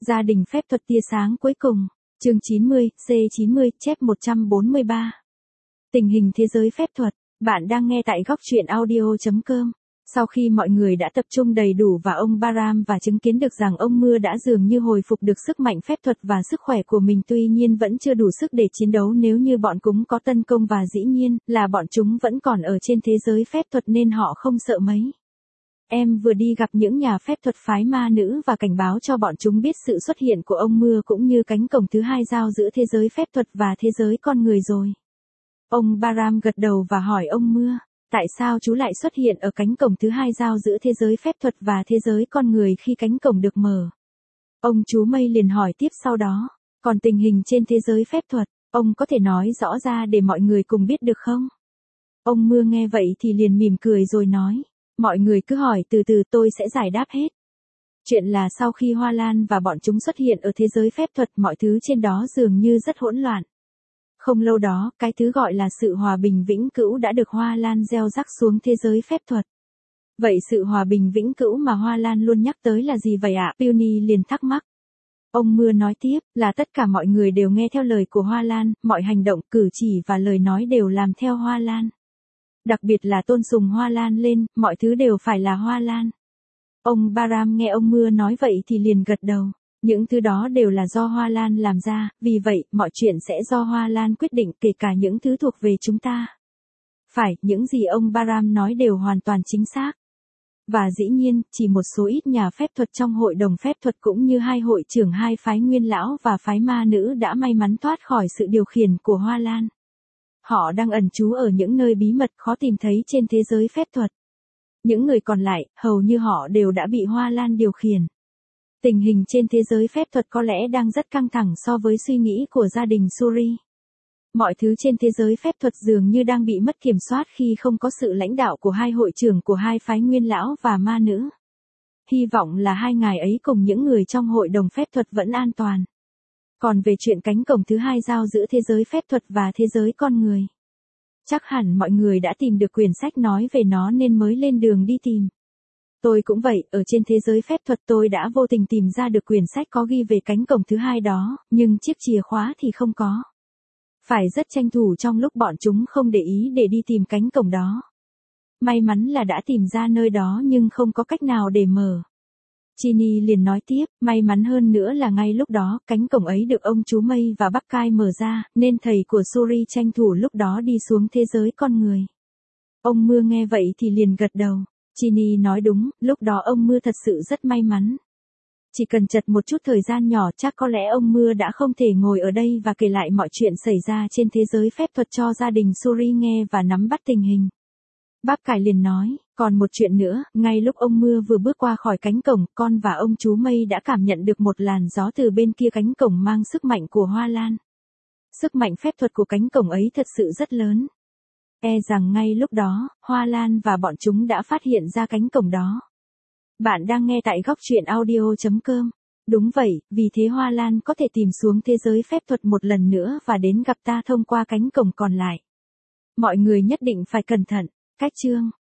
Gia đình phép thuật tia sáng cuối cùng, chương 90, C90, chép 143. Tình hình thế giới phép thuật, bạn đang nghe tại góc truyện audio.com. Sau khi mọi người đã tập trung đầy đủ vào ông Baram và chứng kiến được rằng ông Mưa đã dường như hồi phục được sức mạnh phép thuật và sức khỏe của mình, tuy nhiên vẫn chưa đủ sức để chiến đấu nếu như bọn chúng có tấn công, và dĩ nhiên là bọn chúng vẫn còn ở trên thế giới phép thuật nên họ không sợ mấy. Em vừa đi gặp những nhà phép thuật phái ma nữ và cảnh báo cho bọn chúng biết sự xuất hiện của ông Mưa cũng như cánh cổng thứ hai giao giữa thế giới phép thuật và thế giới con người rồi. Ông Baram gật đầu và hỏi ông Mưa, tại sao chú lại xuất hiện ở cánh cổng thứ hai giao giữa thế giới phép thuật và thế giới con người khi cánh cổng được mở? Ông chú Mây liền hỏi tiếp sau đó, còn tình hình trên thế giới phép thuật, ông có thể nói rõ ra để mọi người cùng biết được không? Ông Mưa nghe vậy thì liền mỉm cười rồi nói, mọi người cứ hỏi từ từ, tôi sẽ giải đáp hết. Chuyện là sau khi Hoa Lan và bọn chúng xuất hiện ở thế giới phép thuật, mọi thứ trên đó dường như rất hỗn loạn. Không lâu đó, cái thứ gọi là sự hòa bình vĩnh cửu đã được Hoa Lan gieo rắc xuống thế giới phép thuật. Vậy sự hòa bình vĩnh cửu mà Hoa Lan luôn nhắc tới là gì vậy ạ? Peony liền thắc mắc. Ông Mưa nói tiếp, là tất cả mọi người đều nghe theo lời của Hoa Lan, mọi hành động, cử chỉ và lời nói đều làm theo Hoa Lan. Đặc biệt là tôn sùng Hoa Lan lên, mọi thứ đều phải là Hoa Lan. Ông Baram nghe ông Mưa nói vậy thì liền gật đầu. Những thứ đó đều là do Hoa Lan làm ra, vì vậy, mọi chuyện sẽ do Hoa Lan quyết định, kể cả những thứ thuộc về chúng ta. Phải, những gì ông Baram nói đều hoàn toàn chính xác. Và dĩ nhiên, chỉ một số ít nhà phép thuật trong hội đồng phép thuật cũng như hai hội trưởng hai phái Nguyên Lão và phái Ma Nữ đã may mắn thoát khỏi sự điều khiển của Hoa Lan. Họ đang ẩn trú ở những nơi bí mật khó tìm thấy trên thế giới phép thuật. Những người còn lại, hầu như họ đều đã bị Hoa Lan điều khiển. Tình hình trên thế giới phép thuật có lẽ đang rất căng thẳng so với suy nghĩ của gia đình Suri. Mọi thứ trên thế giới phép thuật dường như đang bị mất kiểm soát khi không có sự lãnh đạo của hai hội trưởng của hai phái Nguyên Lão và Ma Nữ. Hy vọng là hai ngài ấy cùng những người trong hội đồng phép thuật vẫn an toàn. Còn về chuyện cánh cổng thứ hai giao giữa thế giới phép thuật và thế giới con người, chắc hẳn mọi người đã tìm được quyển sách nói về nó nên mới lên đường đi tìm. Tôi cũng vậy, ở trên thế giới phép thuật tôi đã vô tình tìm ra được quyển sách có ghi về cánh cổng thứ hai đó, nhưng chiếc chìa khóa thì không có. Phải rất tranh thủ trong lúc bọn chúng không để ý để đi tìm cánh cổng đó. May mắn là đã tìm ra nơi đó nhưng không có cách nào để mở. Chini liền nói tiếp, may mắn hơn nữa là ngay lúc đó, cánh cổng ấy được ông chú Mây và bác Cai mở ra, nên thầy của Suri tranh thủ lúc đó đi xuống thế giới con người. Ông Mưa nghe vậy thì liền gật đầu. Chini nói đúng, lúc đó ông Mưa thật sự rất may mắn. Chỉ cần chật một chút thời gian nhỏ chắc có lẽ ông Mưa đã không thể ngồi ở đây và kể lại mọi chuyện xảy ra trên thế giới phép thuật cho gia đình Suri nghe và nắm bắt tình hình. Bác Cải liền nói, còn một chuyện nữa, ngay lúc ông Mưa vừa bước qua khỏi cánh cổng, con và ông chú Mây đã cảm nhận được một làn gió từ bên kia cánh cổng mang sức mạnh của Hoa Lan. Sức mạnh phép thuật của cánh cổng ấy thật sự rất lớn. E rằng ngay lúc đó, Hoa Lan và bọn chúng đã phát hiện ra cánh cổng đó. Bạn đang nghe tại góc truyện audio.com. Đúng vậy, vì thế Hoa Lan có thể tìm xuống thế giới phép thuật một lần nữa và đến gặp ta thông qua cánh cổng còn lại. Mọi người nhất định phải cẩn thận. Cách chương